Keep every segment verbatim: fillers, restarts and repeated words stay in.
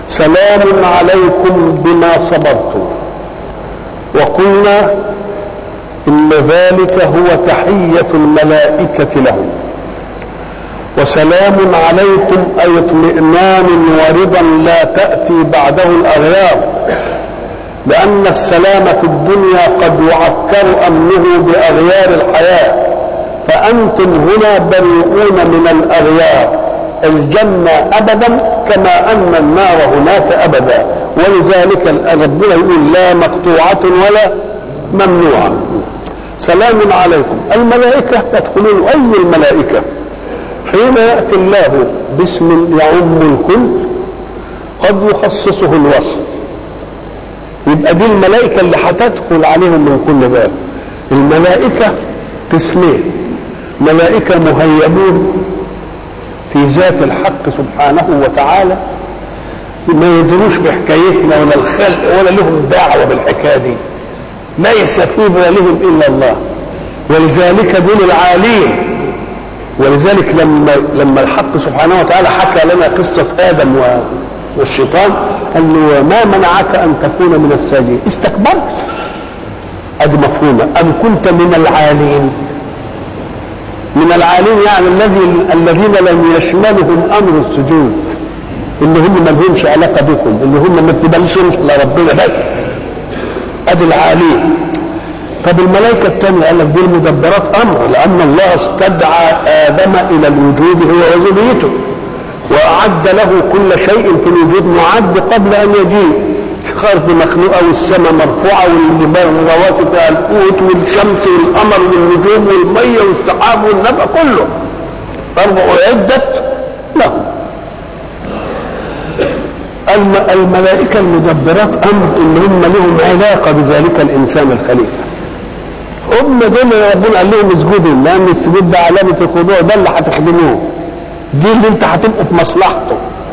سلام عليكم بما صبرتم. وقلنا إن ذلك هو تحية الملائكة لهم. وسلام عليكم أي اطمئنان ورضا لا تأتي بعده الأغيار، لأن السلام في الدنيا قد يعكر أمنه بأغيار الحياة، فأنتم هنا بريئون من الأغيار، الجنة أبدا كما أن النار هناك أبدا. ولذلك ربنا يقول لا مقطوعة ولا ممنوعة. سلام عليكم. الملائكة تدخلون أي الملائكة؟ حين يأتي الله باسم يعم الكل قد يخصصه الوصف، يبقى دي الملائكة اللي هتدخل عليهم من كل باب. الملائكة قسمين: ملائكة مهيبون في ذات الحق سبحانه وتعالى، ما يدروش بحكايتنا ولا الخلق ولا لهم دعوة بالحكاية دي، ليس في بالهم إلا الله، ولذلك دول العالين. ولذلك لما لما الحق سبحانه وتعالى حكى لنا قصة آدم والشيطان قال له ما منعك أن تكون من الساجدين؟ استكبرت. هذه مفهومة. أم كنت من العالين؟ من العالين يعني الذي الذين لم يشملهم أمر السجود، اللي هم ما لهمش علاقة بكم، اللي هم ما تبلشوا لربنا بس، أدي العالين. طب الملائكة الثانية قال لك دي المدبرات أمر، لأن الله استدعى آدم إلى الوجود هو وذريته، وأعد له كل شيء في الوجود معد قبل أن يجيء. الأرض مخلوقة والسماء مرفوعة والجبال والرواسي فيها القوت والشمس والقمر والنجوم والمية والسحاب والنبأ كله أرض أعدت له. الملائكة المدبرات أمر إن هم لهم علاقة بذلك الإنسان الخليفة، هم دول ربنا قال لهم اسجدوا، لأن السجود ده علامة الخضوع، ده اللي هتخدموه، دي اللي انت هتبقوا في مصلحته.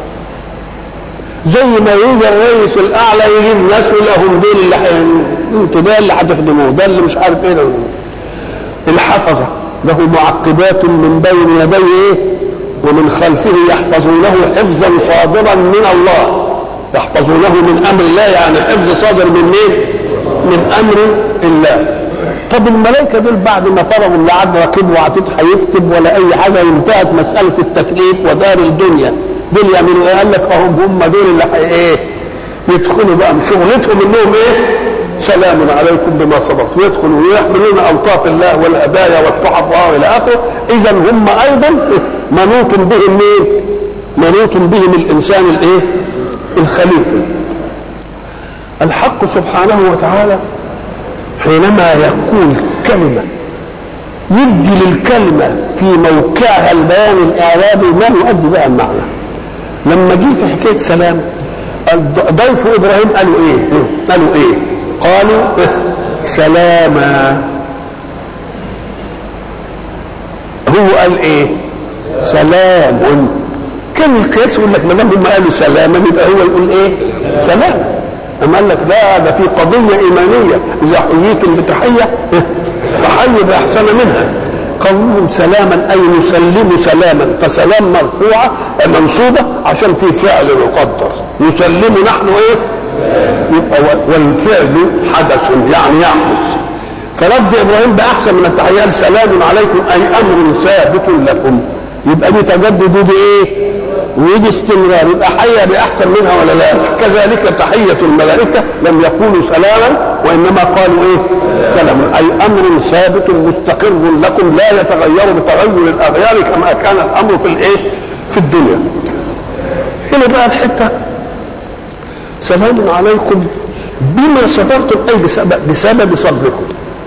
زي ما يجي الرئيس الأعلى يجيب ناس لهم دول اللي انتوا ده اللي هتخدموه، ده اللي مش عارف ايه ده. الحفظة له معقبات من بين يديه ايه ومن خلفه يحفظونه حفظا صادرا من الله. يحفظونه من أمر الله يعني حفظ صادر من مين؟ من أمر الله. طب الملائكة دول بعد ما فرغوا لا عاد راكب وعتيد هيكتب ولا أي حاجة، انتهت مسألة التكليف ودار الدنيا، دول يعملوا ايه؟ قال لك اهم هم دول اللي ايه يدخلوا بقى شغلتهم انهم ايه؟ سلام عليكم بما صبرتم، ويدخلوا ويحملون ألطاف الله والهدايا والتحف والى اخره. اذا هم ايضا منوط بهم مين؟ منوط بهم الانسان الايه؟ الخليفه. الحق سبحانه وتعالى حينما يقول كلمه يدي للكلمه في موقعها البيان الاعرابي ما يؤدي بها المعنى. لما جه في حكايه سلام ضيف ابراهيم قالوا ايه؟ قالوا ايه؟ قالوا سلاما. هو قال ايه؟ سلام. كان القياس يقول لك ما دام هم قالوا سلاما يبقى هو يقول ايه؟ سلام. اما قال لك لا، ده في قضيه ايمانيه، اذا حييتم بتحيه فحيوا باحسن منها. قولهم سلاما اي نسلم سلاما، فسلام مرفوعه منصوبه عشان في فعل يقدر، نسلم نحن ايه؟ يبقى والفعل حدث يعني يحدث. فرد ابراهيم باحسن من التحيه قال سلام عليكم اي امر ثابت لكم. يبقى دي تجدد ودي ايه؟ ودي استمرار، يبقى حيا باحسن منها ولا لا؟ كذلك تحيه الملائكه لم يقولوا سلاما وانما قالوا ايه؟ سلام اي امر ثابت مستقر لكم لا يتغير بتغير الاغيار كما كان الامر في الايه؟ في الدنيا. هنا بقى الحته سلام عليكم بما صبرتم اي بسبب, بسبب صبركم.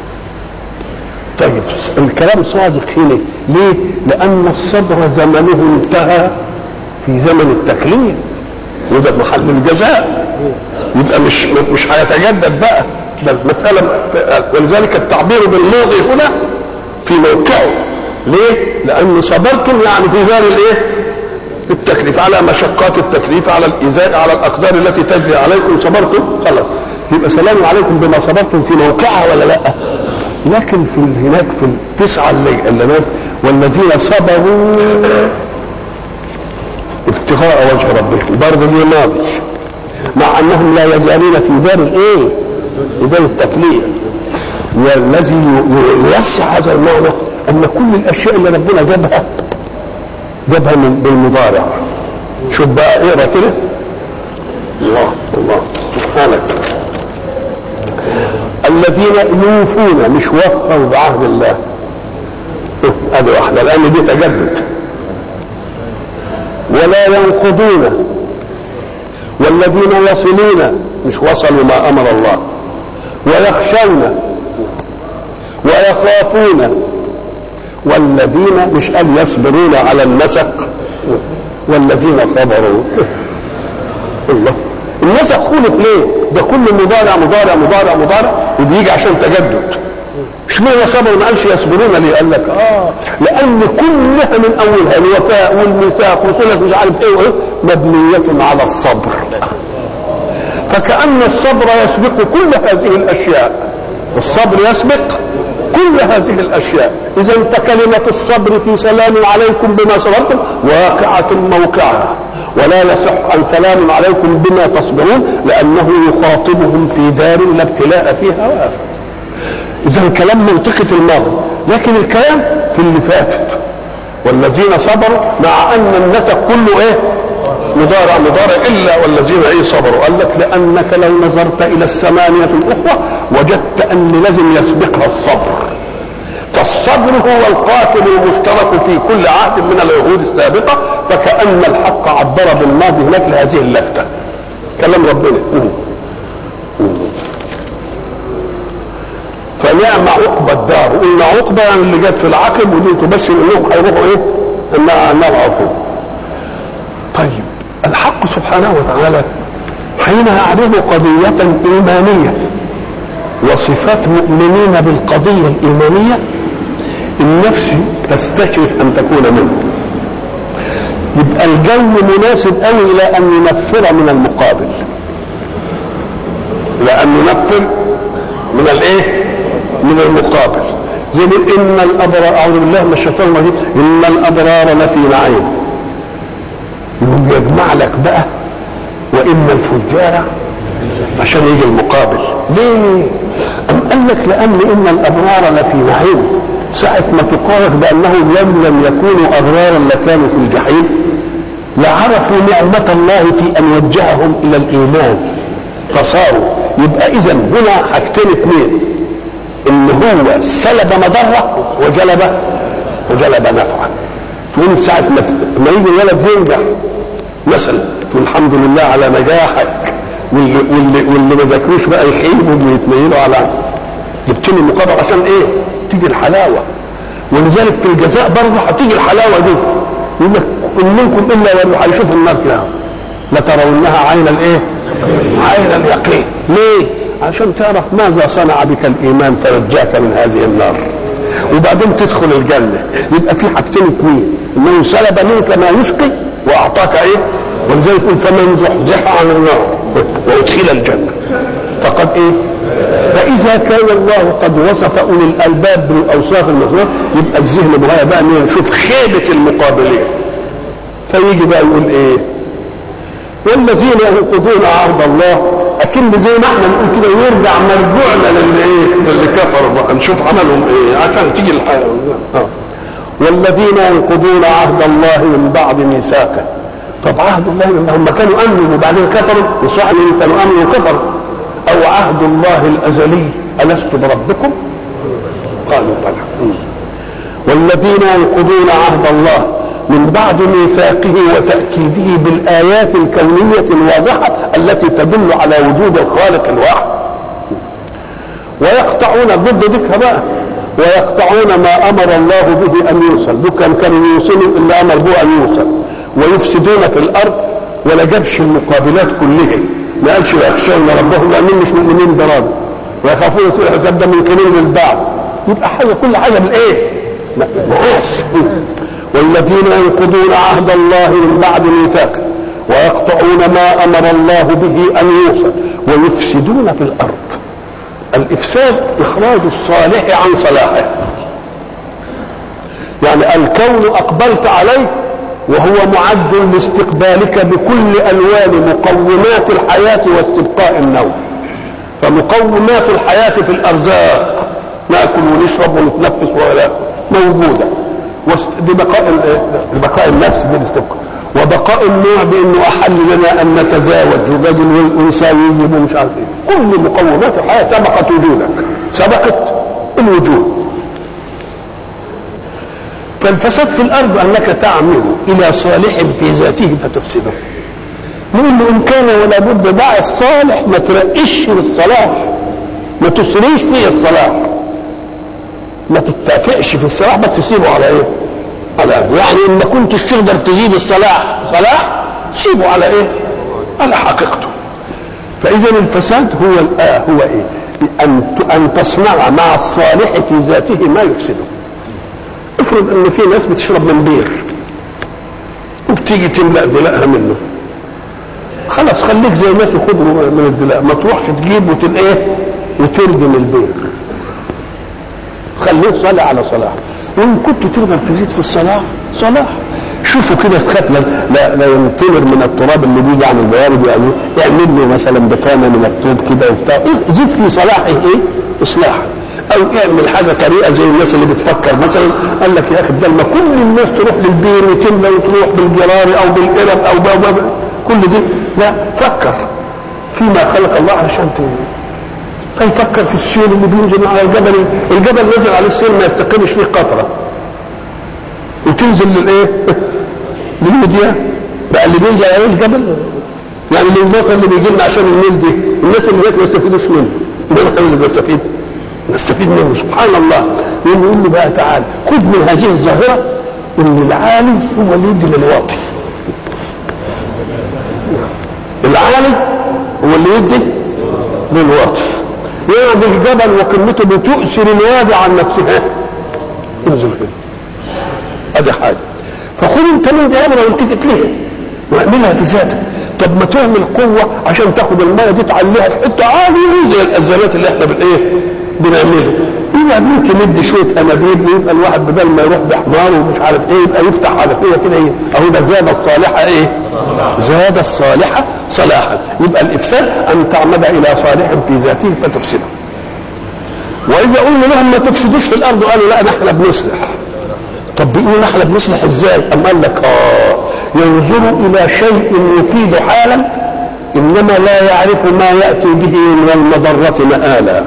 طيب الكلام صادق هنا ليه؟ لان الصبر زمنه انتهى في زمن التكليف، وده محل الجزاء، يبقى مش مش هيتجدد بقى، ده المساله. ولذلك التعبير بالماضي هنا في موقعه. ليه؟ لان صبرتم يعني في دار الايه؟ التكليف، على مشقات التكليف، على الايذاء، على الاقدار التي تجري عليكم صبرتم، خلاص يبقى سلام عليكم بما صبرتم في موقعها ولا لا؟ لكن في هناك في التسعه اللي اللي والذين صبروا ابتغاء وجه ربهم برضه دي ماضي، مع انهم لا يزالون في دار الايه؟ في دار التكليف. والذي يوسع هذا المعنى ان كل الاشياء اللي ربنا جابها جابها من بالمضارع. شوف بقى اقرا كده. الله الله سبحانك. الذين يوفون، مش وفوا بعهد الله، ادي واحده لان دي تجدد. ولا ينقضون، والذين يصلون، مش وصلوا ما امر الله. ويخشون ويخافون، والذين مش قال يصبرون على النسق، والذين صبروا. الله، النسق خلق ليه؟ ده كل مضارع مضارع مضارع مضارع وبيجي عشان تجدد. اشمعنى صبروا ما قالش يصبرون ليه؟ قال لك اه لان كلها من اولها الوفاء والميثاق وصله مش عارف ايه وايه مبنيه على الصبر. فكأن الصبر يسبق كل هذه الاشياء، الصبر يسبق كل هذه الاشياء. اذا فكلمه الصبر في سلام عليكم بما صبرتم واقعه موقعها، ولا يصح ان سلام عليكم بما تصبرون لانه يخاطبهم في دار لا ابتلاء فيها وافه. اذا الكلام منطقي في الماضي، لكن الكلام في اللي فاتت. والذين صبروا، مع ان النسق كله ايه؟ مضارع مضارع الا والذين ايه صبروا. قال لك لانك لو نظرت الى الثمانيه الاخوه وجدت ان لازم يسبقها الصبر. فالصبر هو القاتل المشترك في كل عهد من العهود السابقه، فكأن الحق عبر بالماضي هناك لهذه اللفته. كلام ربنا. فنعم عقبى الدار. قلنا عقبى يعني اللي جت في العقب، ودي تبشر انهم هيروحوا ايه؟ انها النار عقوبه. طيب الحق سبحانه وتعالى حين يعرض قضية إيمانية وصفات مؤمنين بالقضية الإيمانية، النفس تستشرف أن تكون منه. يبقى الجو مناسب أوي إلى أن ننفر من المقابل، لأن ننفر من الإيه؟ من المقابل. زي إن الأبرار، أعوذ بالله من الشيطان الرجيم، إن الأبرار لفي نعيم. يجمع لك بقى وإن الفجار عشان يجي المقابل. ليه؟ أم قال لك لأن إن الأبرار لفي نعيم. ساعة ما تقارف بأنهم لم لم يكونوا أبرارا لكانوا في الجحيم، لعرفوا نعمة الله في أن وجههم إلى الإيمان فصاروا. يبقى إذن هنا حاجتين اثنين، إن هو سلب مضرة وجلب وجلب نفعا. تقول ساعة ما يجي الولد ينجح مثلا تقول الحمد لله على نجاحك، واللي, واللي, واللي ما ذاكروش بقى يخيبوا ويتنيلوا على جبت له المقابل عشان ايه؟ تيجي الحلاوه. ولذلك في الجزاء برضه هتيجي الحلاوه دي. يقول لك ان منكم الا وانه هيشوف النار كده لترونها عين الايه؟ عين اليقين. ليه؟ عشان تعرف ماذا صنع بك الايمان فرجاك من هذه النار، وبعدين تدخل الجنه. يبقى في حاجتين اثنين، انه سلب منك ما يشقي واعطاك ايه؟ ولذلك يقول فمن زحزح عن النار وادخل الجنه فقد ايه؟ فاذا كان الله قد وصف اولي الالباب بالاوصاف المذكوره، يبقى الذهن مغاية بقى انه يشوف خيبه المقابلين. فيجي بقى يقول ايه؟ والذين ينقضون عهد الله، اكن زي ما احنا نقول كده يرجع مرجوعنا للي ايه؟ للي كفروا بقى، نشوف عملهم ايه عشان تيجي الحياه. اه والذين ينقضون عهد الله من بعد ميثاقه. طب عهد الله هم كانوا امنوا وبعدين كفروا، وصح انهم كانوا امنوا وكفروا. او عهد الله الازلي الست بربكم؟ قالوا بلى. والذين ينقضون عهد الله من بعد ميثاقه وتأكيده بالآيات الكونية الواضحة التي تدل على وجود الخالق الواحد. ويقطعون ضد ذكر بقى، ويقطعون ما أمر الله به أن يوصل. دول كانوا يوصلوا إلا أمر به أن يوصل. ويفسدون في الأرض، ولا جابش المقابلات كلها. ما قالش ويخشون ربهم لأنهم مش مؤمنين برب، ويخافون سوء الحساب ده من كلمة للبعض. يبقى حاجة كل حاجة بالإيه؟ مقاس. والذين ينقضون عهد الله من بعد ميثاقه ويقطعون ما امر الله به ان يوصل ويفسدون في الارض. الافساد اخراج الصالح عن صلاحه. يعني الكون اقبلت عليه وهو معد لاستقبالك بكل ألوان مقومات الحياة واستبقاء النوم. فمقومات الحياة في الأرزاق نأكل ونشرب ونتنفس ولا موجودة، ببقاء ببقاء النفس دي الاستبقاء، وبقاء النوع بأنه أحل لنا أن نتزاوج وجد والأنثى يجب ومش عارف إيه. كل مقومات الحياة سبقت وجودك، سبقت الوجود. فالفساد في الأرض أنك تعمل إلى صالح في ذاته فتفسده. نقول له إن كان ولا بد دع الصالح، ما ترقش للصلاح، ما تسريش فيه الصلاح، ما تتفقش في الصلاح، بس تسيبه على ايه؟ على قلبه. يعني ان ما كنتش تقدر تزيد الصلاح صلاح، سيبه على ايه؟ على حقيقته. فاذا الفساد هو الآه هو ايه؟ ان ان تصنع مع الصالح في ذاته ما يفسده. افرض ان في ناس بتشرب من بير وبتيجي تملأ دلقها منه، خلاص خليك زي الناس وخد من الدلاء، ما تروحش تجيب وتل ايه وترجم البير، خليه صالح على صلاح. وان كنت تقدر تزيد في الصلاح صلاح، شوفوا كده تخاف لا لا ينطلر من التراب اللي بيجي عن البوارد، يعني اعمل له مثلا بطانه من الطوب كده وبتاع، زيد في صلاحه ايه اصلاحا. او اعمل حاجه طريقه زي الناس اللي بتفكر مثلا، قال لك يا اخي بدل ما كل الناس تروح للبير وتملى وتروح بالجرار او بالقرب او باب كل دي، لا فكر فيما خلق الله عشان تقول. فيفكر في السيل اللي بينزل على الجبل، الجبل نزل على السيل ما يستقيمش فيه قطره، وتنزل للايه؟ للوديان بقى اللي بينزل عليه الجبل، يعني المطر اللي بيجي لنا عشان النيل دي، الناس اللي هناك ما يستفيدوش منه، احنا اللي بنستفيد نستفيد منه. سبحان الله. يقول له بقى تعالى خذ من هذه الظاهره ان العالي هو اللي يدي للواطي، العالي هو اللي يدي للواطي. يعني الجبل وقمته بتؤثر الوادي عن نفسها، انزل كده، ادي حاجه. فخذ انت من دي امر والتفت ليه واعملها في ذاتك. طب ما تعمل قوه عشان تاخد الميه دي تعليها في حته عاليه زي الازمات اللي احنا بالايه بنعمله، يبقى ممكن ندي شويه انابيب ويبقى الواحد بدل ما يروح بحمار ومش عارف ايه يبقى يفتح حنفيه كده ايه، اهو ده زاد الصالحه ايه؟ زاد الصالحه صلاحا. يبقى الافساد ان تعمد الى صالح في ذاته فتفسده. واذا قلنا لهم ما تفسدوش في الارض قالوا لا نحن بنصلح. طب بيقولوا نحن بنصلح ازاي؟ ام قال لك اه ينظروا الى شيء يفيد حالا انما لا يعرف ما ياتي به من المضره مآلا.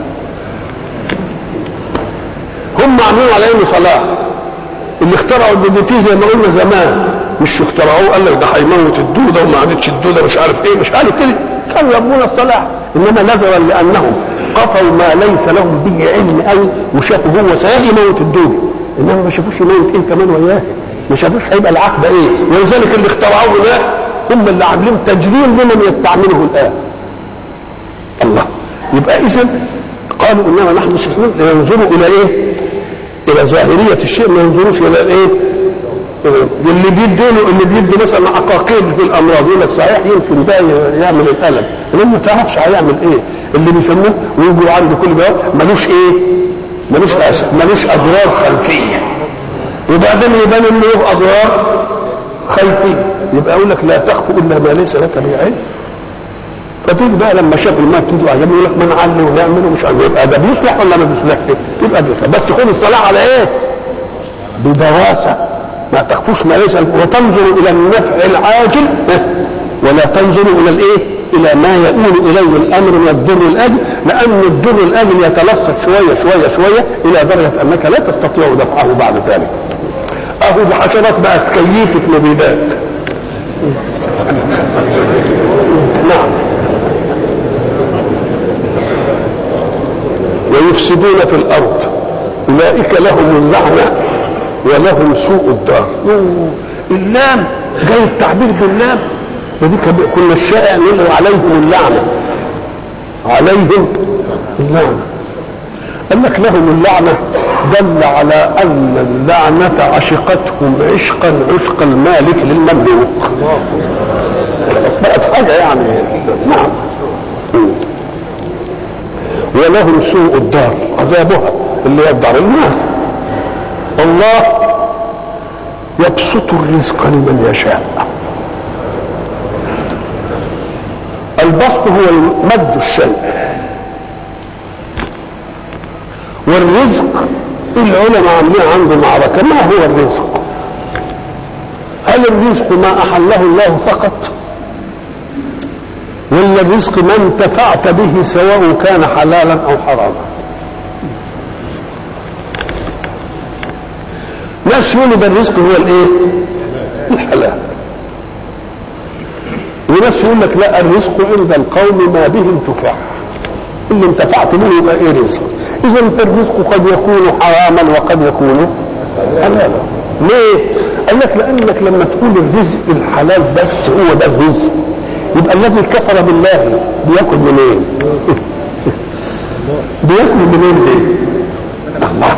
هم عاملين على انه صلاح. اللي اخترعوا الدي تي زي ما قلنا زمان مش اخترعوه قال لك ده هيموت الدوده وما عادتش الدوده مش عارف ايه، مش قالوا كده، كانوا يبغون الصلاح، انما نظرا لانهم قفوا ما ليس لهم به علم قوي وشافوا هو سيموت الدوده، انما ما شافوش يموت ايه كمان وياه، ما شافوش هيبقى العقبه ايه. ولذلك اللي اخترعوه ده هم اللي عاملين تجريم لمن يستعمله الان. الله. يبقى اذا قالوا انما نحن مصلحون ينظروا الى ايه؟ الى ظاهريه الشيء، ما ينظروش الى الايه؟ اللي بيديله اللي بيدي مثلا عقاقير في الامراض يقول لك صحيح يمكن ده يعمل الالم، انما ما تعرفش هيعمل ايه. اللي بيسموه ويجوا عنده كل ده ملوش ايه؟ ملوش ملوش اضرار خلفيه، وبعدين يبان انه له اضرار خلفيه، يبقى يقول لك لا تخف الا ما ليس لك به علم. فتيجي بقى لما شافوا الماء تنزل على جنب يقول لك ما نعلي ونعمل ومش عارف، يبقى ده بيصلح ولا ما بيصلحش؟ يبقى بيصلح، بس خد الصلاح على ايه؟ بدراسه، ما تخفوش ما ليس، وتنظر الى النفع العاجل ولا تنظر الى الايه؟ الى ما يؤول اليه الامر من الضر الاجل، لان الضر الاجل يتلصق شويه شويه شويه الى درجه انك لا تستطيع دفعه بعد ذلك. اهو الحشرات بقت كيفه مبيدات. نعم. ويفسدون في الارض اولئك لهم اللعنه ولهم سوء الدار. اللام جاي التعبير باللام، ودي كنا الشائع نقول عليهم اللعنه، عليهم اللعنه. قال لك لهم اللعنه دل على ان اللعنه عشقتهم عشقا عشق المالك للمملوك، بقت حاجه يعني. نعم. ولهم سوء الدار عذابها اللي هي الدار النار. الله يبسط الرزق لمن يشاء. البسط هو مد الشيء، والرزق العلماء عاملين عنده معركة، ما هو الرزق؟ هل الرزق ما أحله الله فقط، ولا الرزق ما انتفعت به سواء كان حلالا أو حراما؟ ناس يقولوا ده الرزق هو الايه؟ الحلال، وناس يقول لك لا، الرزق عند القوم ما به انتفع، اللي انتفعت به يبقى ايه رزق. اذا فالرزق قد يكون حراما وقد يكون حلالا. ليه؟ قال لك لانك لما تقول الرزق الحلال بس هو ده الرزق، يبقى الذي كفر بالله بياكل منين؟ بياكل منين دي؟ الله.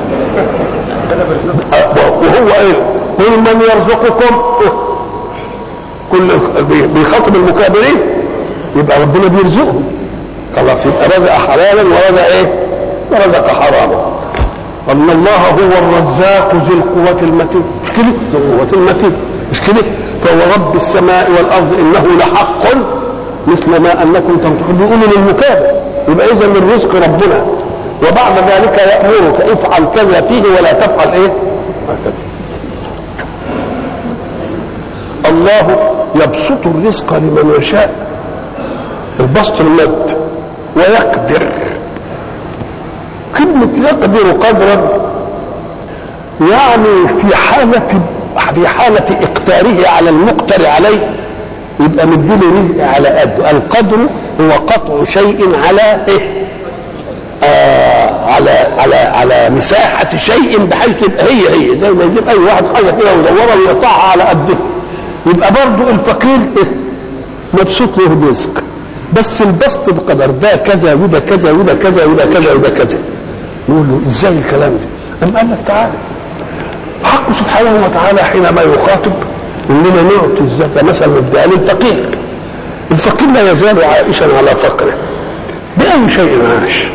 وهو ايه؟ قل من يرزقكم، كل بيخاطب المكابرين، يبقى ربنا بيرزقهم خلاص، يبقى رزق حلالا ورزق ايه؟ ورزق حراما. ان الله هو الرزاق ذي القوة المتين، مش كده؟ ذي القوة المتين، مش كده؟ فهو رب السماء والارض انه لحق مثل ما انكم تنطقون، بيقولوا للمكابر. يبقى اذا الرزق ربنا، وبعد ذلك يأمرك افعل كذا فيه ولا تفعل ايه؟ الله يبسط الرزق لمن يشاء، البسط المد، ويقدر. كلمة يقدر قدرا يعني في حالة في حالة اقتاره على المقتر عليه، يبقى مديله رزق على قده. القدر هو قطع شيء على ايه؟ آه على على على مساحة شيء بحيث تبقى هي هي زي ما يجيب اي واحد حاجة كده ويدورها ويقطعها على قده. يبقى برضه الفقير إيه؟ مبسوط له الرزق، بس البسط بقدر ده كذا وده كذا وده كذا وده كذا وده كذا. يقول له ازاي الكلام ده؟ أم قال لك تعالى، حق سبحانه وتعالى حينما يخاطب اننا نعطي الزكاة مثلا مبدئيا للفقير، الفقير لا يزال عائشا على فقره بأي شيء عاش.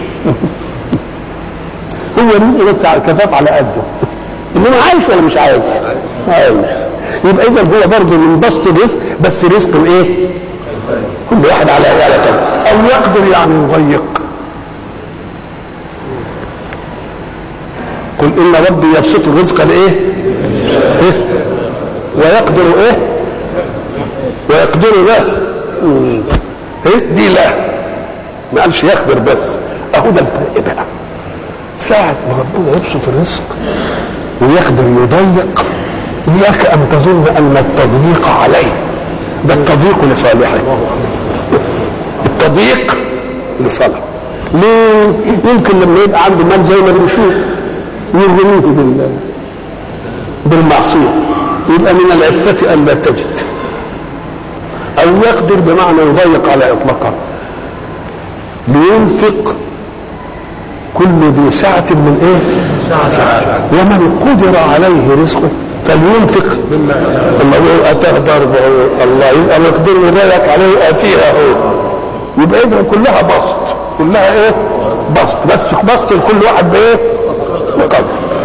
هو رزق بس على الكفاف على قده، انما عايش ولا مش عايش؟ عايش. يبقى اذا هو برضه من بسط الرزق، بس رزق ايه؟ كل واحد على على كده، او يقدر يعني يضيق. قل ان ربي يبسط الرزق لايه؟ إيه؟ ويقدر ايه؟ ويقدر له. ايه دي؟ لا، ما قالش يقدر بس. اهو ده الفرق بقى. ساعة ما ربنا يبسط الرزق ويقدر يضيق، إياك أن تظن أن التضييق عليه، ده التضييق لصالحه. التضييق لصالحه. ليه؟ يمكن لما يبقى عنده مال زي ما بنشوف يرميه بال بالمعصية، يبقى من العفة أن لا تجد. أو يقدر بمعنى يضيق على إطلاقه، لينفق كل ذي سعة من ايه؟ سعة. ومن قدر عليه رزقه فلينفق الله اتاه ضربه الله، يبقى مقدر ذلك عليه اتيها هو. يبقى اذا كلها بسط، كلها ايه؟ بسط، بس بسط لكل واحد بايه؟ بقدر.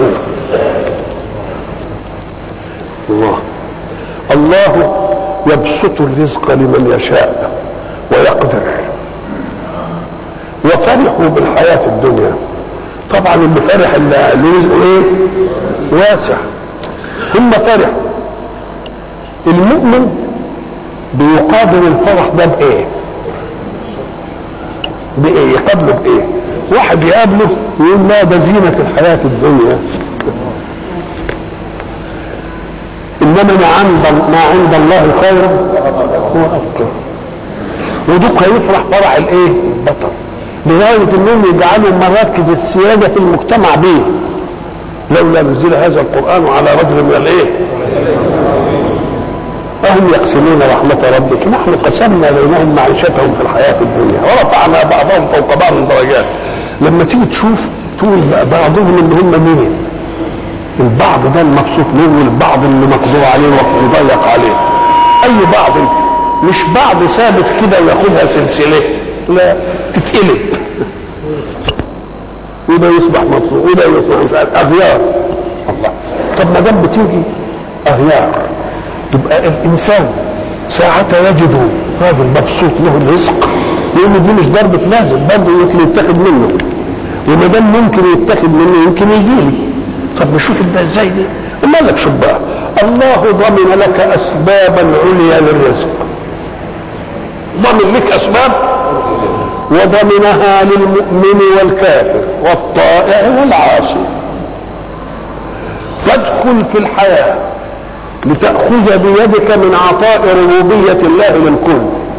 الله الله يبسط الرزق لمن يشاء ويقدر. وفرحوا بالحياة الدنيا، طبعا اللي فرح اللي رزقه ايه؟ واسع. هم فرحوا. المؤمن بيقابل الفرح ده بايه؟ بايه؟ يقابله بايه؟ واحد يقابله يقول لا ده زينة الحياة الدنيا، انما ما عند ما عند الله خير هو ابقى. ودوك هيفرح فرح الايه؟ البطل، لغاية انهم يجعلوا مراكز السيادة في المجتمع به. لولا نزل هذا القرآن على رجل من الايه؟ أهم يقسمون رحمة ربك نحن قسمنا بينهم معيشتهم في الحياة الدنيا ورفعنا بعضهم فوق بعض درجات. لما تيجي تشوف تقول بعضهم اللي هم مين؟ البعض ده المبسوط منه، والبعض اللي مقدور عليه ومضيق عليه. أي بعض؟ مش بعض ثابت كده وياخدها سلسلة، لا، تتقلب وده يصبح مبسوط وده يصبح مش عارف اغيار. الله. طب ما دام بتيجي اغيار. يبقى الانسان ساعة يجد راجل مبسوط له الرزق لان دي مش ضربة لازم، برضه يمكن يتاخد منه، وما دام ممكن يتاخد منه يمكن يجي لي. طب نشوف ده ازاي دي. وما لك شوف بقى، الله ضمن لك اسبابا عليا للرزق، ضمن لك اسباب وضمنها للمؤمن والكافر والطائع والعاصي. فادخل في الحياة لتأخذ بيدك من عطاء ربوبية الله للكل.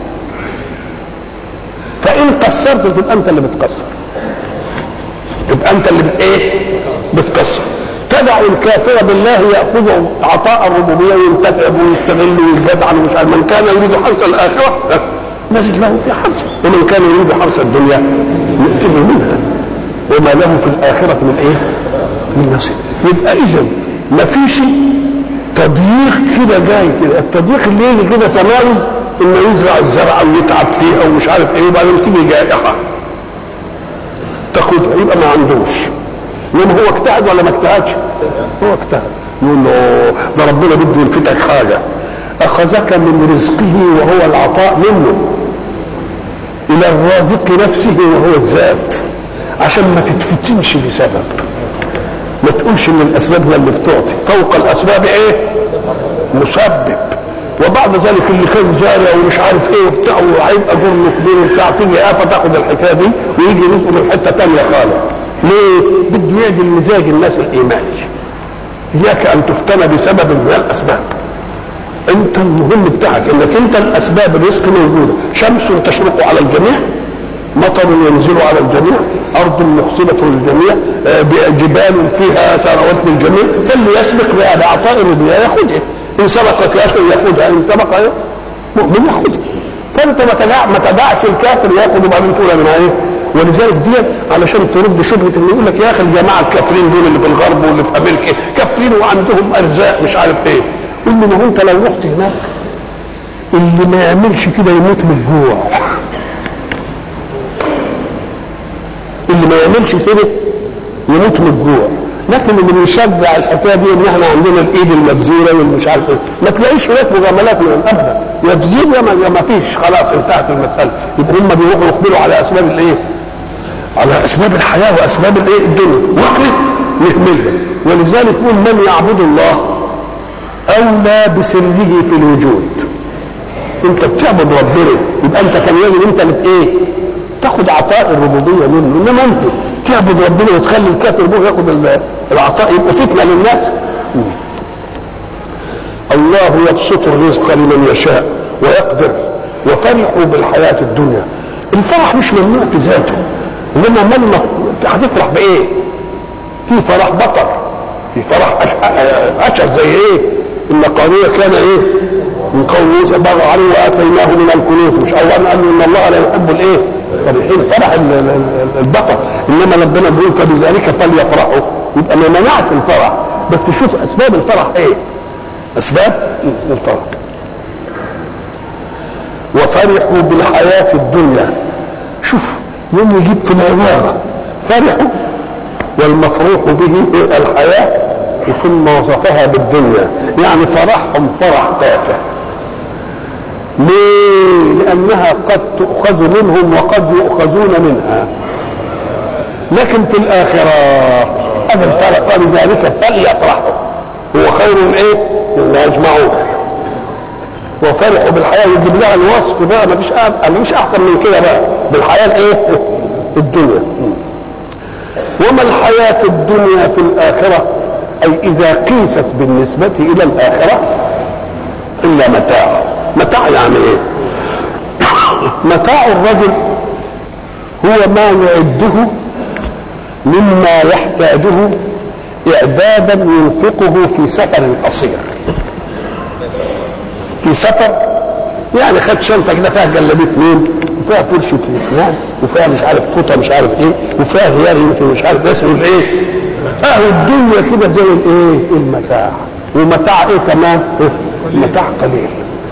فإن قصرت تبقى أنت اللي بتقصر، تبقى أنت اللي بت إيه؟ بتقصر. تدع الكافر بالله يأخذ عطاء الربوبية وينتفع ويستغل ويجدع ومش عارف. من كان يريد حرث الآخرة نجد له في حرثه، ومن كان يريد حرث الدنيا نؤتيه منها وما له في الآخرة من إيه؟ من نصيب. يبقى إذن ما فيش تضييق كده جاي كده، التضييق اللي يجي كده سماوي انه يزرع الزرع ويتعب فيه او مش عارف ايه وبعدين تيجي جائحه تاخدها يبقى ما عندوش. لان هو اجتهد ولا ما اجتهدش؟ هو اجتهد. يقول له ده ربنا بده يلفتك حاجه، اخذك من رزقه وهو العطاء منه الى الرازق نفسه وهو الذات، عشان ما تتفتنش بسبب، ما تقولش ان الاسباب هي اللي بتعطي، فوق الاسباب ايه؟ مسبب. وبعد ذلك اللي كان زارع ومش عارف ايه وبتاع وهيبقى جرم كبير وبتاع تيجي افه تاخد الحكايه دي ويجي رزقه من حته ثانيه خالص. ليه؟ بده يعدل مزاج الناس الايماني. اياك ان تفتن بسبب من الاسباب. انت المهم بتاعك انك انت الاسباب الرزق موجوده، شمس تشرق على الجميع، مطر ينزل على الجميع، ارض مخصبه للجميع، جبال فيها ثروات للجميع، فاللي يسبق بها بعطاء الربوبيه ياخذها، ان سبق كافر ياخذها، ان سبق مؤمن ياخذها. فانت ما تدعش الكافر ياخذ وبعدين تقول انا ايه. ولذلك دي علشان ترد شبهه اللي يقول لك يا اخي الجماعه الكافرين دول اللي في الغرب واللي في امريكا كافرين وعندهم ارزاق مش عارف ايه. قول له ما هو انت لو رحت هناك اللي ما يعملش كده يموت من الجوع، اللي ما يعملش كده يموت من الجوع. لكن اللي بيشجع الحكايه دي ان احنا عندنا الايد المبذوره والمش عارف ايه، ما تلاقيش هناك مجاملات من ابدا، يا تجيب يا ما فيش، خلاص انتهت المساله. يبقى هم بيروحوا يخبروا على اسباب الايه؟ على اسباب الحياه واسباب الايه؟ الدنيا، واحنا نهملها. ولذلك يقول من يعبد الله اولى بسره في الوجود. انت بتعبد ربنا يبقى انت كان يجب انت اللي ايه؟ تاخد عطاء الربوبيه منه، انما انت تعبد ربنا وتخلي الكافر به ياخد العطاء يبقى فتنه للناس. الله يبسط الرزق لمن يشاء ويقدر وفرحوا بالحياه الدنيا. الفرح مش ممنوع في ذاته، انما من هتفرح بايه؟ في فرح بطر، في فرح اشعث زي ايه؟ ان قارون كان ايه؟ من قوم موسى بغى عليه واتيناه من الكنوز، مش اولا قال ان الله لا يحب الايه؟ فرحين فرح البطر. انما ربنا بيقول فبذلك فليفرحوا، يبقى ما منعش الفرح، بس شوف اسباب الفرح ايه؟ اسباب الفرح. وفرحوا بالحياه الدنيا. شوف يوم يجيب في العباره فرحوا والمفروح به الحياه ثم وصفها بالدنيا، يعني فرحهم فرح تافه. ليه؟ لأنها قد تؤخذ منهم وقد يؤخذون منها، لكن في الآخرة هذا الفرق ولذلك فليفرحوا هو خير من ايه؟ مما يجمعون. وفرحوا بالحياة يجيب لها الوصف بقى، ما فيش مفيش أحسن من كده بقى بالحياة الايه؟ الدنيا. وما الحياة الدنيا في الآخرة أي إذا قيست بالنسبة إلى الآخرة إلا متاع. متاع يعني إيه؟ متاع الرجل هو ما يعده مما يحتاجه إعدادا ينفقه في سفر قصير. في سفر يعني خد شنطة كده فيها جلابية نوم وفيها فرشة اسنان وفيها مش عارف فوطة مش عارف ايه وفيها هيار يمكن مش عارف يسأل ايه. اهو الدنيا كده زي الايه؟ المتاع. ومتاع ايه كمان؟ إيه؟ متاع قليل.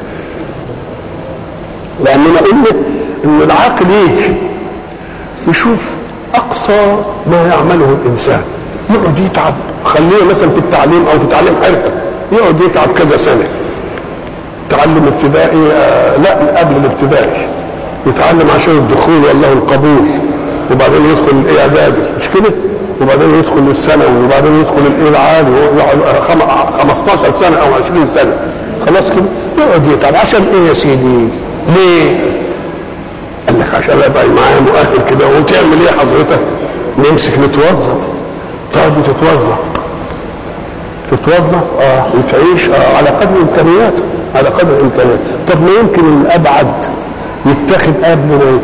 لاننا قلنا ان العاقل يجي يشوف اقصى ما يعمله الانسان، يقعد يتعب، خليه مثلا في التعليم او في تعليم حرفه يقعد يتعب كذا سنه. تعلم ابتدائي آه لا قبل الابتدائي يتعلم عشان الدخول والله القبول، وبعدين يدخل الاعدادي مش كده، وبعدين يدخل الثانوي، وبعدين يدخل الايه العالي، خمستاشر سنه او عشرين سنه خلاص كده يقعد يتعب. عشان ايه يا سيدي؟ ليه؟ قال لك عشان ابقى معايا مؤهل كده. وتعمل ايه حضرتك؟ نمسك نتوظف. طيب تتوظف تتوظف اه وتعيش اه على قدر امكانياتك، على قدر امكانياتك. طب ما يمكن الابعد يتاخد قبل ما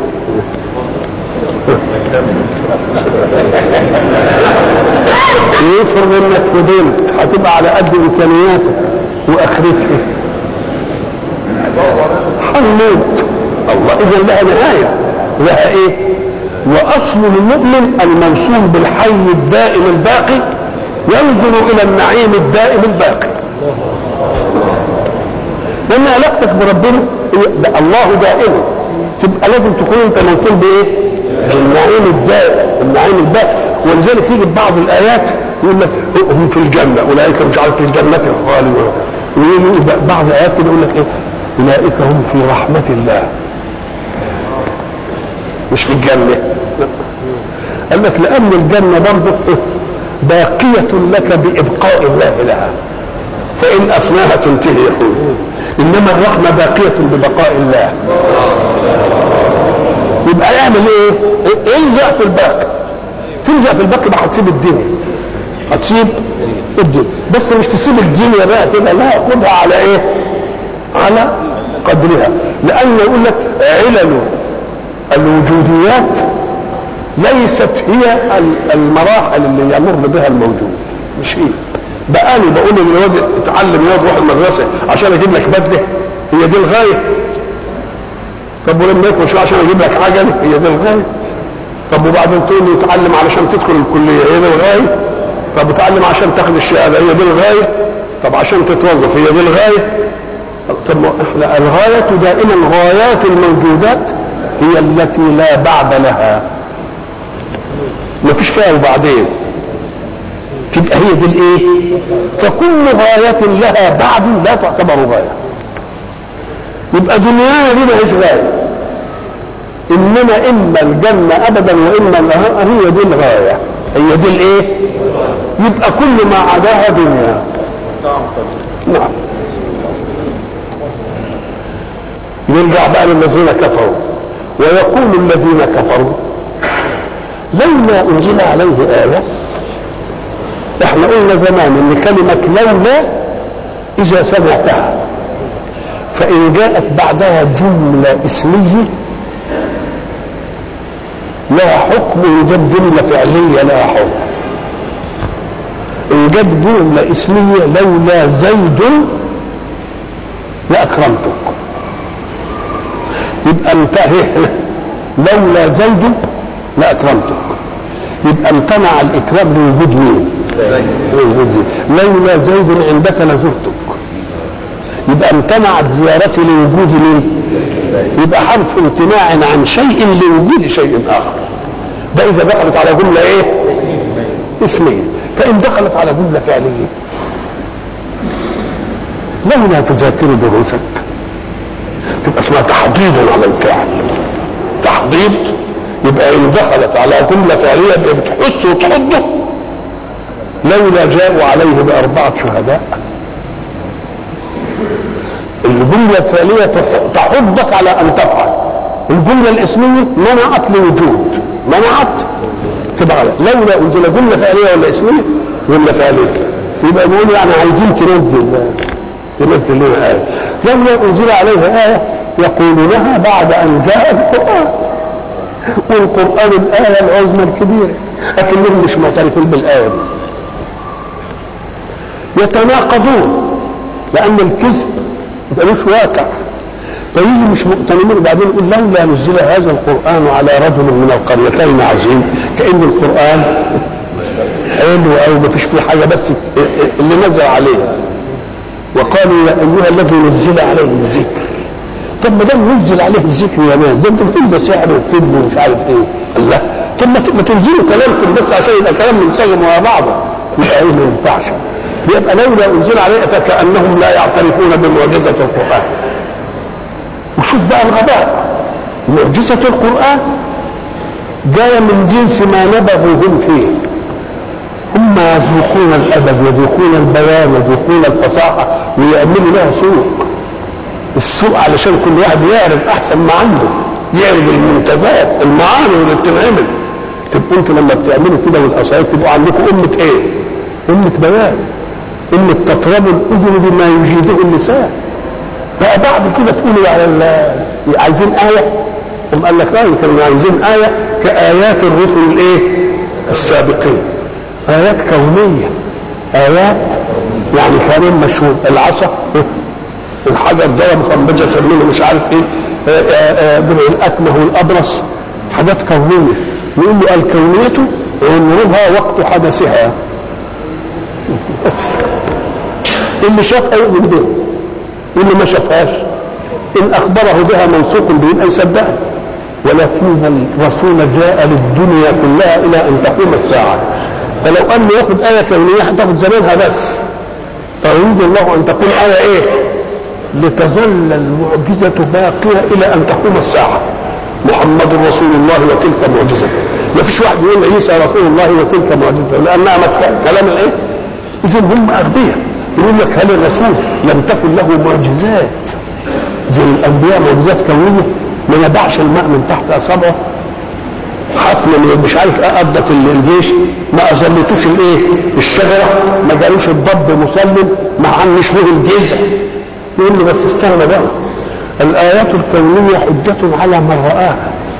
يفرض انك فضلت هتبقى على قد امكانياتك واخرتها حنوت الله. اذا لها نهايه، لها ايه؟ واصل المؤمن الموصول بالحي الدائم الباقي ينظر الى النعيم الدائم الباقي. لان علاقتك بربنا الله دائم، تبقى لازم تكون انت موصول بايه؟ بالنعيم الدائم، النعيم الباقي. ولذلك يجي بعض الايات يقول لك هم في الجنه اولئك مش عارف في الجنه خالدون، ويقول بعض الايات كده يقول لك ايه؟ اولئك هم في رحمه الله، مش في الجنه. قال لك لان الجنه برضه باقيه لك بابقاء الله لها، فان افناها تنتهي يا اخوي. انما الرحمه باقيه ببقاء الله. يبقى يعمل ايه؟ الزق في الباقي. تلزق في الباقي بقى هتسيب الدنيا، هتسيب الدنيا. بس مش تسيب الدنيا بقى كده، لا، خدها على ايه؟ على قدرها. لان يقول لك علل الوجوديات ليست هي المراحل اللي يمر بها الموجود، مش هي. بقى انا بقول للواد اتعلم يقعد روح المدرسه عشان اجيب لك بدله، هي دي الغايه؟ طب ولما يكبر شويه عشان اجيب لك عجله، هي دي الغايه؟ طب وبعدين تقول له اتعلم علشان تدخل الكليه، هي دي الغايه؟ طب اتعلم عشان تاخد الشهاده، هي دي الغايه؟ طب عشان تتوظف، هي دي الغايه؟ طب احنا الغايه دائما، غايات الموجودات هي التي لا بعد لها، ما فيش فيها وبعدين، تبقى هي دي الايه؟ فكل غايه لها بعد لا تعتبر غايه. يبقى دنيانا دي ماهيش غايه، انما اما الجنه ابدا واما النهار، هي دي الغايه، هي دي الايه؟ يبقى كل ما عداها دنيا. نعم. نرجع بقى للذين كفروا. ويقول الذين كفروا لولا انزل عليه ايه. احنا قلنا زمان ان كلمه لولا اذا سمعتها فان جاءت بعدها جمله اسميه لها حكم، إن جت جملة فعلية لها حكم. إن جت جملة اسمية لولا زيد لأكرمتك، يبقى انتهى. لولا زيد لأكرمتك، يبقى امتنع الإكرام لوجود مين؟ لوجود زيد. لولا زيد عندك لزرتك، يبقى امتنعت زيارتي لوجود مين؟ يبقى حرف امتناع عن شيء لوجود شيء اخر. ده اذا دخلت على جمله ايه؟ اسميه. فان دخلت على جمله فعليه لولا تذاكر دروسك، تبقى اسمها تحضيض على الفعل. تحضيض يبقى ان دخلت على جمله فعليه بتحث وتحضه. لولا جاءوا عليه باربعه شهداء، الجملة الفعلية تحضك على أن تفعل. الجملة الاسمية منعت لوجود، منعت تبقى لولا أنزل جملة فعلية ولا اسمية؟ جملة فعلية. يبقى بيقول يعني عايزين تنزل تنزل لنا آية. لولا أنزل عليها آية يقولونها بعد أن جاء القرآن، والقرآن الآية العظمى الكبيرة، لكنهم مش معترفين بالآية دي، يتناقضون، لأن الكذب ملوش واقع. فيجي مش مؤتمنين وبعدين يقول لولا نزل هذا القرآن على رجل من القريتين عظيم، كأن القرآن حلو أو ما فيش فيه حاجة بس اللي نزل عليه. وقالوا يا أيها الذي نزل عليه الذكر. طب ما دام نزل عليه الذكر يا مان، ده انتوا بتقولوا ده سحر وكذب ومش عارف ايه. الله، طب ما تنزلوا كلامكم بس عشان يبقى كلام منسجم مع بعضه. يبقى ايه؟ ما ينفعش. يبقى لولا انزل عليه فكانهم لا يعترفون بمعجزه القران. وشوف بقى الغباء، معجزه القران جايه من جنس ما نبغوا هم فيه. هم يذوقون الادب، يذوقون البيان، يذوقون الفصاحه، ويعملوا لها سوق. السوق علشان كل واحد يعرف احسن ما عنده، يعرف المنتجات المعاني اللي بتنعمل. تبقوا انتوا لما بتعملوا كده والقصايد تبقوا عندكم امه ايه؟ امه بيان، امه تطرب الاذن بما يجيده اللسان. بقى بعد كده تقولوا على عايزين ايه، هم قال لك اه كانوا عايزين ايه كايات الرسل الايه؟ السابقين. ايات كونيه، ايات يعني كلام مشهور، العصا الحجر ضرب فانبجس منه مش عارف ايه، درع الاكمه والابرص، حاجات كونيه. يقول له الكونيه عمرها وقت حدثها. اللي شافها يؤمن بها، واللي ما شافهاش ان اخبره بها موثوق به ان صدقها. ولكن الرسول جاء للدنيا كلها الى ان تقوم الساعه، فلو انه ياخذ ايه كونيه هتاخذ زمانها بس، فيريد الله ان تكون ايه ايه؟ لتظل المعجزه باقيه الى ان تقوم الساعه. محمد رسول الله وتلك معجزه. ما فيش واحد يقول عيسى رسول الله وتلك معجزه، لانها مسكه كلام الايه؟ اذا هم اغبياء. يقول لك هل الرسول لم تكن له معجزات زي الانبياء، معجزات كونيه؟ ما نبعش الماء من تحت اصابعه، حفل مش عارف ايه قضت الجيش، ما اظلتوش الايه؟ الشجره، ما جالوش الضب مسلم، ما عنش له الجيزه. يقول له بس استنى بقى، الايات الكونيه حجه على من راها،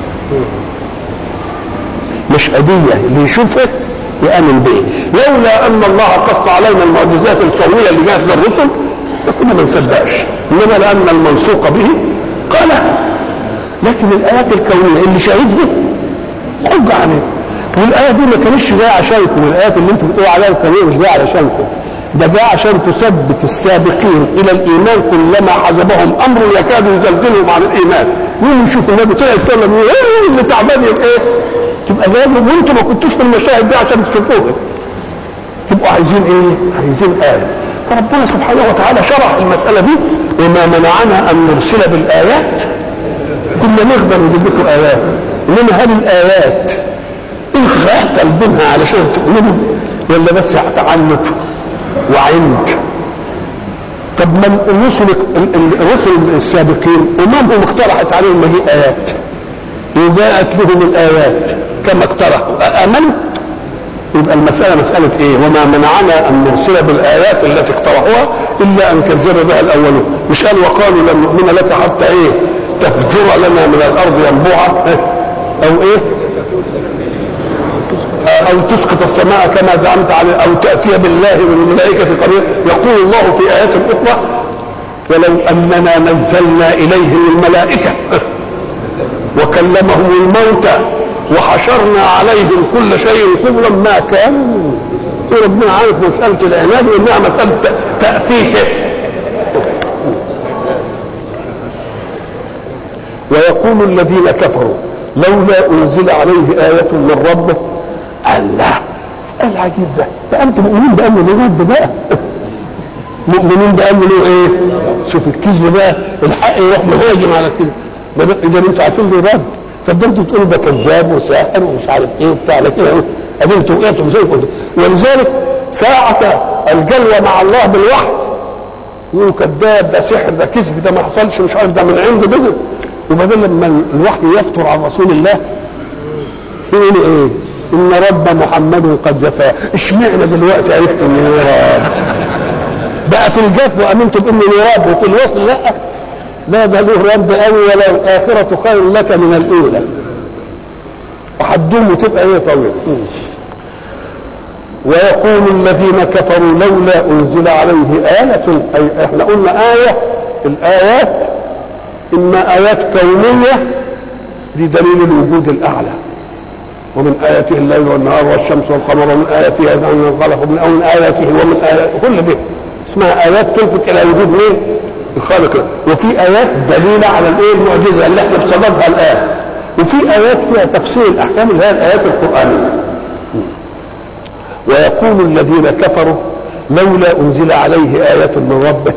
مش هديه اللي يشوفها يامن به. لولا ان الله قص علينا المعجزات الكونيه اللي جاءت للرسل لكنا ما نصدقش، انما لان المنسوق به قالها. لكن الايات الكونيه اللي شاهدها حجه عليه. والايه دي ما كانتش جايه عشانكم، الايات اللي انتم بتقولوا عليها الكونيه مش جايه علشانكم، ده جاء عشان تثبت السابقين الى الايمان كلما حزبهم امر يكاد يزلزلهم عن الايمان. يوم يشوف النبي طلع يتكلم ايه اللي تعبان يبقى ايه؟ تبقى جايب وانتم ما كنتوش في المشاهد دي عشان تشوفوها، تبقوا عايزين ايه؟ عايزين ايه. فربنا سبحانه وتعالى شرح المساله دي، وما منعنا ان نرسل بالايات، كنا نقدر نجيب لكم ايات، انما هل الايات انت صحيح تلبنها علشان تؤمنوا ولا بس تعنت وعند؟ طب من الرسل الرسل السابقين اممهم اقترحت عليهم مجيء ايات وجاءت لهم الايات كما اقترحوا، امنوا؟ يبقى المساله مساله ايه؟ وما منعنا ان نرسل بالايات التي اقترحوها الا ان كذب بها الاولون. مش قال وقالوا لن نؤمن لك حتى ايه؟ تفجر لنا من الارض ينبوعا، او ايه؟ او تسقط السماء كما زعمت عليه، او تاتي بالله والملائكه قريبا. يقول الله في ايات اخرى ولو اننا نزلنا اليهم الملائكه وكلمهم الموتى وحشرنا عليهم كل شيء قبلا ما كانوا. ربنا عارف مساله العناد وانها مساله تاتيته. ويقول الذين كفروا لولا انزل عليه ايه من ربه. الله العجيب ده، ده انتم مؤمنين بانه له رب بقى، مؤمنين بانه له ايه؟ شوف الكذب بقى، الحق يروح مهاجم على الكذب. اذا انتم عارفين له رب فبرضه تقولوا ده كذاب وساحر ومش عارف ايه وبتاع على كده. ادي انتم وقعتم زي كده. ولذلك ساعة الجلوة مع الله بالوحي يقولوا كذاب، ده سحر، ده كذب، ده ما حصلش، مش عارف، ده من عنده بده. وبعدين لما الوحي يفتر عن رسول الله يقولوا ايه؟ ان رب محمد قد جفاه. اشمعنى دلوقتي عرفتوا انه رب؟ بقى في الجف وامنتم بانه رب، وفي الوصل لا لا ده له رب قوي، ولا الاخره خير لك من الاولى. وحدهم وتبقى ايه طويل. ويقول الذين كفروا لولا انزل عليه آية. أي احنا قلنا آية، الآيات إما آيات كونية دي دليل الوجود الأعلى، ومن آياته الليل والنهار والشمس والقمر، ومن آياته أن خلق من آياته ومن آياته كل دي اسمها آيات تلفت إلى وجود مين؟ الخالق. وفي آيات دليلة على الإيه؟ المعجزة اللي احنا بصددها الآن. وفي آيات فيها تفسير الأحكام اللي هي الآيات القرآنية. ويقول الذين كفروا لولا أنزل عليه آية من ربه.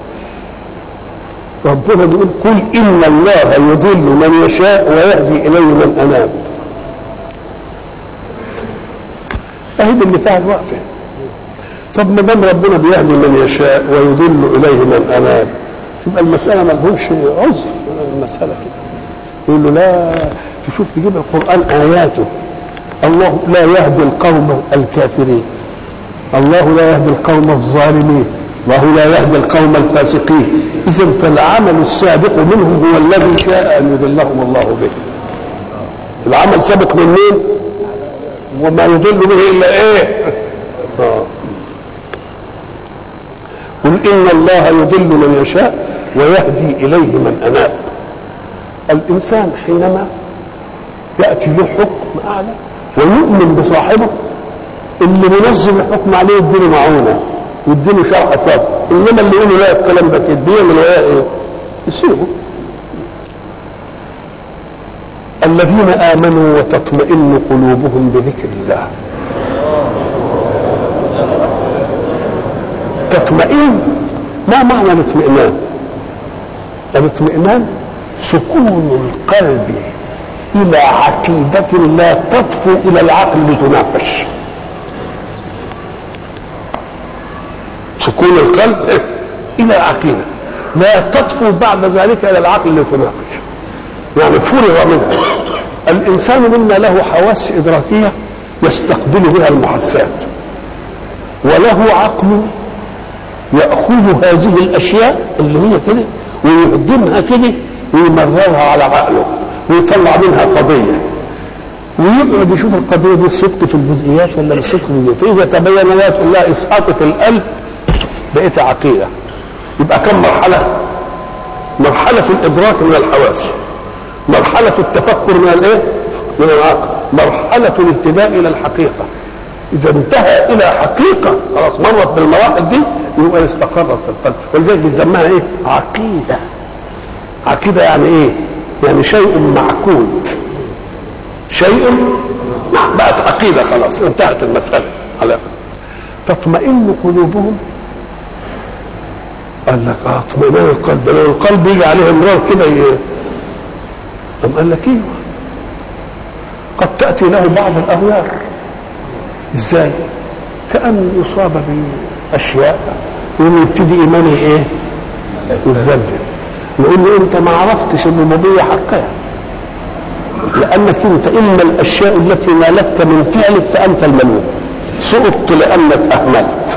ربنا بيقول قل إن الله يضل من يشاء ويهدي إليه من أناب. أهد اللي فعل وقفه. طب ما دام ربنا بيهدي من يشاء ويضل إليه من أناب، تبقى المسألة ما لهمش عذر. المسألة كده يقول له لا، تشوف تجيب القرآن آياته، الله لا يهدي القوم الكافرين، الله لا يهدي القوم الظالمين، الله لا يهدي القوم الفاسقين. إذن فالعمل السابق منهم هو الذي شاء أن يضلهم الله به. العمل سابق من مين؟ وما يضل به إلا إيه؟ آه. قل إن الله يضل من يشاء ويهدي إليه من أناب. الإنسان حينما يأتي له حكم أعلى ويؤمن بصاحبه اللي منظم الحكم عليه يديله معونه ويديله شرح صدر، انما اللي يقول له لا الكلام ده كده بيعمل ايه؟ يسيبه. الذين آمنوا وتطمئن قلوبهم بذكر الله. تطمئن، ما معنى الاطمئنان؟ الاطمئنان سكون القلب إلى عقيدة لا تطفو إلى العقل لتناقش. سكون القلب إلى عقيدة لا تطفو بعد ذلك إلى العقل لتناقش، يعني فرغ منها. الإنسان منا له حواس إدراكية يستقبل بها المحسات، وله عقل يأخذ هذه الأشياء اللي هي كده ويهدمها كده ويمررها على عقله ويطلع منها قضية، ويقعد يشوف القضية دي صدق في الجزئيات ولا مش صدق في الجزئيات. فإذا تبين لها إسقاط في القلب بقيت عقيدة. يبقى كم مرحلة؟ مرحلة الإدراك من الحواس، مرحلة التفكر من الإيه؟ من العقل، مرحلة الانتباه إلى الحقيقة. إذا انتهى إلى حقيقة خلاص مرت بالمراحل دي يبقى استقرت في القلب، ولذلك بنسميها إيه؟ عقيدة. عقيدة يعني إيه؟ يعني شيء معقود، شيء بقت عقيدة خلاص انتهت المسألة. على تطمئن قلوبهم. قال لك اه اطمئنان القلب، لو القلب يجي عليه امرار كده ي... أم قال لك ايوه قد تأتي له بعض الأغيار. ازاي؟ كأن يصاب بأشياء ويبتدي إيمانه ايه؟ يزلزل. نقول له انت ما عرفتش الربوبية حقها، لأنك انت إما الأشياء التي نالتك من فعلك فأنت الملوم، سقطت لأنك أهملت،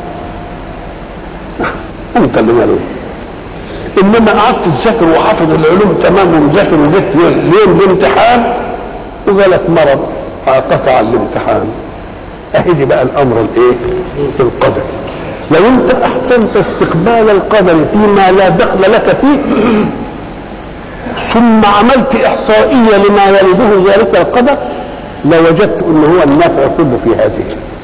أنت اللي ملوم. إنما قعدت تذاكر وحافظ العلوم تمام ومذاكر وجيت اليوم بامتحان وجالك مرض عاقك على الامتحان، أهدي بقى الأمر الإيه؟ القدر. لو أنت أحسنت استقبال القدر فيما لا دخل لك فيه ثم عملت إحصائية لما يلده ذلك القدر لوجدت أنه هو النافع كله في هذه،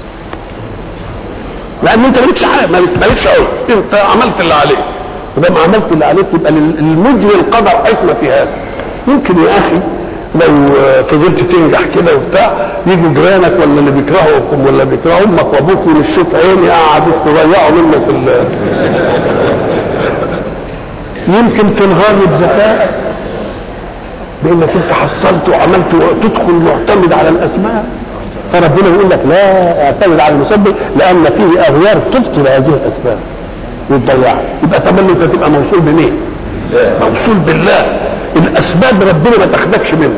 لأن أنت مالكش حاجة، مالكش عذر، أنت عملت اللي عليك، ولما عملت اللي عليك يبقى المجري القدر حكمة في هذا. يمكن يا أخي لو فضلت تنجح كده وبتاع يجوا جيرانك ولا اللي بيكرهوكم ولا بيكرهوا امك وابوك ويشوف عيني قعدوا تضيعوا منك ال يمكن تنغر بذكائك بانك انت حصلت وعملت وتدخل معتمد على الاسباب، فربنا يقول لك لا اعتمد على المسبب لان فيه اغيار تبطل هذه الاسباب وتضيعها. يبقى تمنى انت تبقى موصول بمين؟ موصول بالله. الاسباب ربنا ما تاخدكش منها،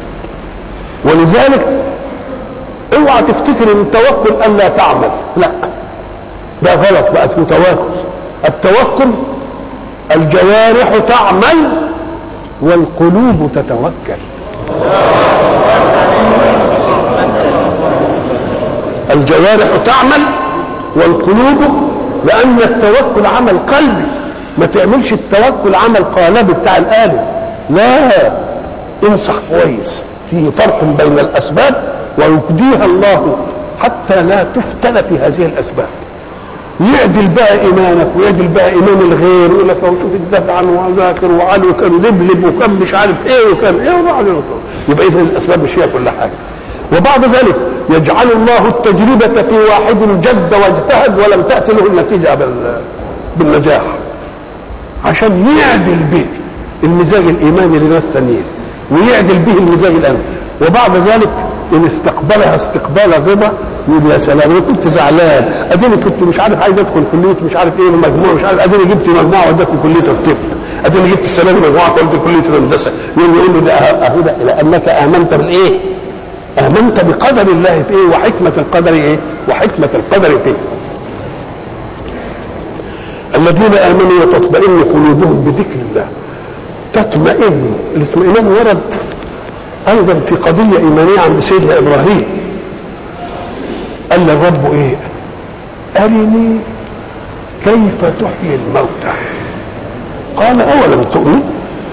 ولذلك اوعى تفتكر ان التوكل الا تعمل، لا ده غلط بقى اسمه توكل. التوكل الجوارح تعمل والقلوب تتوكل. الجوارح تعمل والقلوب، لان التوكل عمل قلبي، ما تعملش التوكل عمل قالبي بتاع الآلة، لا انصح كويس. فيه فرق بين الأسباب ويقضيها الله حتى لا تفتن في هذه الأسباب. يعدل بقى إيمانك ويعدل بقى إيمان الغير، يقول لك لو شوف الدفع وذاكر وعلي وكان لبلب وكان مش عارف إيه وكان إيه وبعد يبقى إذن الأسباب مش هي كل حاجة. وبعد ذلك يجعل الله التجربة في واحد جد واجتهد ولم تأتي له النتيجة بالنجاح، عشان يعدل به المزاج الإيماني لناس ثانيين ويعدل به المزاج الأمني. وبعد ذلك إن استقبلها استقبال الرضا يقول يا سلام، انا كنت زعلان اديني كنت مش عارف عايز ادخل كليه مش عارف ايه المجموعه مش عارف اديني جبت مجموعه وديتني كليه الطب، اديني جبت السنه دي مجموعه وديتني كليه الهندسه. يقول يقول له ده اهو ده لانك امنت بالايه؟ امنت بقدر الله في ايه وحكمه القدر ايه؟ وحكمه القدر فيه. الذين امنوا وتطمئن قلوبهم بذكر الله. تطمئن، الاطمئنان ورد ايضا في قضيه ايمانيه عند سيدنا ابراهيم. قال للرب ايه؟ ارني كيف تحيي الموتى. قال اولم تؤمن؟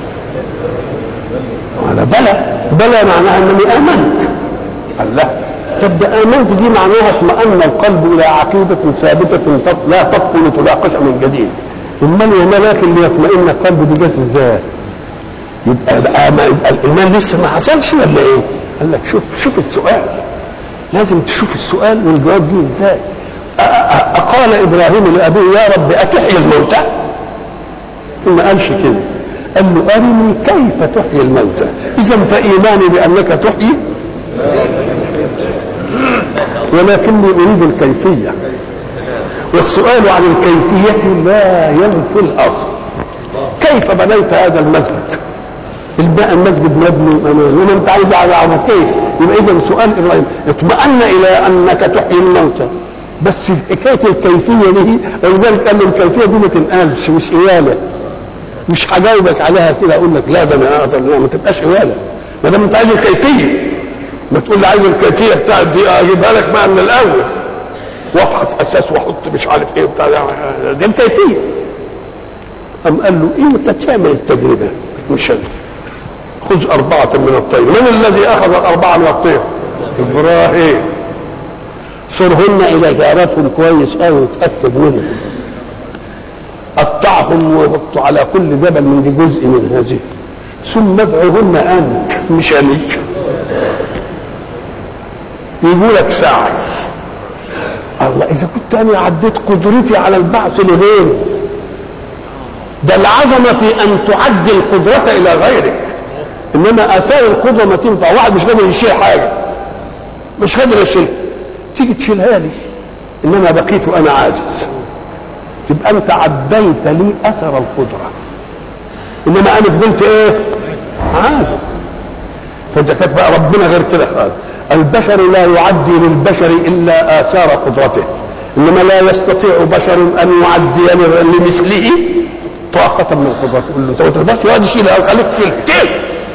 قال بلى. بلى معناها انني امنت. قال لا. طب ده امنت دي معناها اطمأن القلب الى عقيده ثابته لا تدخل تناقش من جديد. امال وما لكن ليطمئن القلب دي جت ازاي؟ يبقى الايمان لسه ما حصلش ولا ايه؟ قال لك شوف شوف السؤال، لازم تشوف السؤال والجواب جه ازاي. اقال ابراهيم لابيه يا رب اتحيي الموتى؟ ما قالش كده، قال له ارني كيف تحيي الموتى. اذا فايماني بانك تحيي ولكني اريد الكيفيه، والسؤال عن الكيفيه لا ينفي الاصل. كيف بنيت هذا المسجد؟ الباقي المسجد مبني امامي انت عايز على كيف؟ يبقى اذا سؤال ابراهيم اطمأن الى انك تحيي الموتى، بس حكايه الكيفيه دي ولذلك قال له الكيفيه دي ما تنقالش، مش قياله، مش هجاوبك عليها كده اقول لك لا ده انا اقدر، لا ما تبقاش قياله. ما دام انت عايز الكيفيه ما تقول لي عايز الكيفيه بتاعت دي اجيبها لك بقى من الاول وافحط اساس واحط مش عارف ايه بتاع دي الكيفيه. قام قال له انت تعمل التجربه مش انا. خذ أربعة من الطير. من الذي أخذ الأربعة من الطير؟ إبراهيم. صرهن إذا تعرفهم كويس أوي وتأكد منهم. قطعهم وحطوا على كل جبل من دي جزء من هذه، ثم ادعوهن أنت مش أنا. يقول لك ساعة. الله إذا كنت أنا عديت قدرتي على البعث لغيري، ده العظمة في أن تعدي القدرة إلى غيرك. انما اثار القدره ما تنفع واحد مش قادر يشيل حاجه، مش قادر يشيلها، تيجي تشيلها لي انما بقيت انا عاجز، تبقى انت عديت لي اثر القدره، انما انا فضلت ايه؟ عاجز. فاذا كانت بقى ربنا غير كده خالص. البشر لا يعدي للبشر الا اثار قدرته، انما لا يستطيع بشر ان يعدي لمثله طاقه من قدرته. تقول له انت ما تقدرش يقعد يشيلها، خليك تشيلها.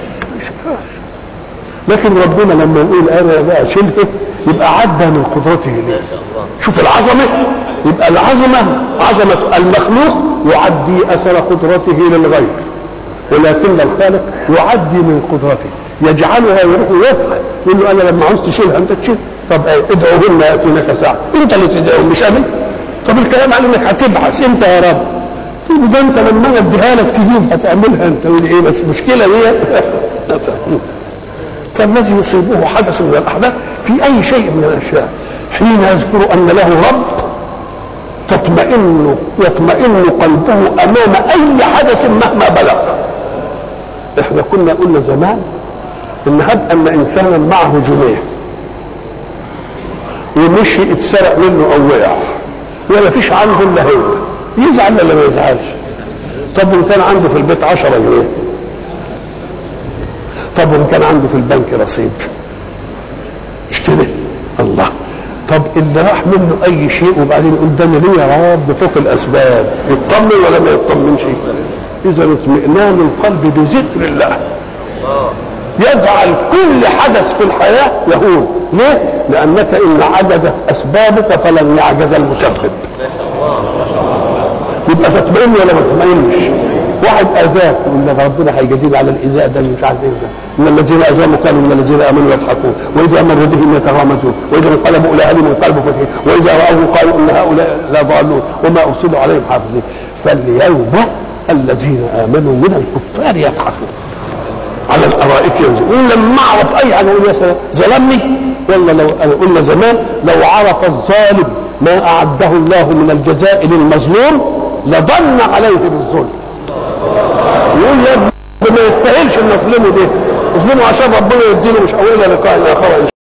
لكن ربنا لما يقول انا بقى شيله يبقى عدى من قدرته ليه. شوف العظمه، يبقى العظمه عظمه المخلوق يعدي اثر قدرته للغير، ولكن الخالق يعدي من قدرته يجعلها يروح يفعل. يقول له انا لما عاوز تشيلها انت تشيل. طب ادعوهن ياتينك ساعه، انت اللي تدعوهم مش انا. طب الكلام على انك هتبعث انت يا رب، تقول ده انت لما انا اديها لك تجيب هتعملها انت ايه. بس المشكله دي فالذي يصيبه حدث من الاحداث في اي شيء من الاشياء حين يذكر ان له رب تطمئن يطمئن قلبه امام اي حدث مهما بلغ. احنا كنا قلنا زمان ان هب ان انسانا معه جنيه ومشي اتسرق منه او وقع ولا فيش عنده الا هو، يزعل ولا ما يزعلش؟ طب وان كان عنده في البيت عشرة جنيه، طب وان كان عنده في البنك رصيد، مش كده؟ الله. طب اللي راح منه اي شيء وبعدين يقول ده انا ليه يا رب فوق الاسباب، يطمن ولا ما يطمنش؟ اذا اطمئنان القلب بذكر الله يجعل كل حدث في الحياه يهون. ليه؟ لانك ان عجزت اسبابك فلن يعجز المسبب. يبقى تطمئن ولا ما تطمئنش؟ واحد اذاك يقول لك ربنا هيجازيني على الايذاء ده مش عارف ايه ده. ان الذين اذاهم كانوا من الذين امنوا يضحكون، واذا مروا بهم يتغامزون، واذا انقلبوا الى اهلهم انقلبوا فكهين، واذا راوه قالوا ان هؤلاء لضالون وما ارسلوا عليهم حافظين. فاليوم الذين امنوا من الكفار يضحكون على الارائك ينزلون. لما اعرف اي حاجه اقول يا سلام ظلمني ولا لو قلنا زمان لو عرف الظالم ما أعده الله من الجزاء للمظلوم لضن عليه بالظلم. يقول يا ابني ما يستاهلش ان اظلمه ده، اظلمه عشان ربنا يديله. مش هقول لقاء اخر.